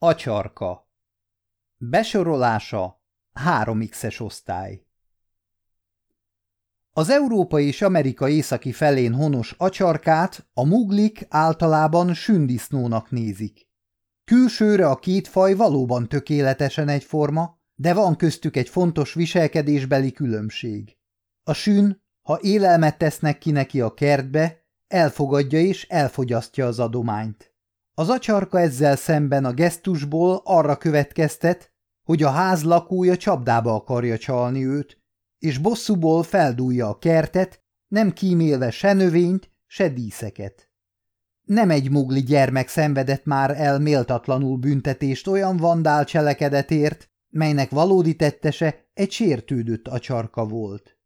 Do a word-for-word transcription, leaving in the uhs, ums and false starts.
Acsarka. Besorolása három iksz-es osztály. Az Európa és Amerika északi felén honos acsarkát a muglik általában sündisznónak nézik. Külsőre a két faj valóban tökéletesen egyforma, de van köztük egy fontos viselkedésbeli különbség. A sün, ha élelmet tesznek ki neki a kertbe, elfogadja és elfogyasztja az adományt. Az acsarka ezzel szemben a gesztusból arra következtet, hogy a ház lakója csapdába akarja csalni őt, és bosszúból feldúlja a kertet, nem kímélve se növényt, se díszeket. Nem egy mugli gyermek szenvedett már el méltatlanul büntetést olyan vandál cselekedetért, melynek valódi tettese egy sértődött acsarka volt.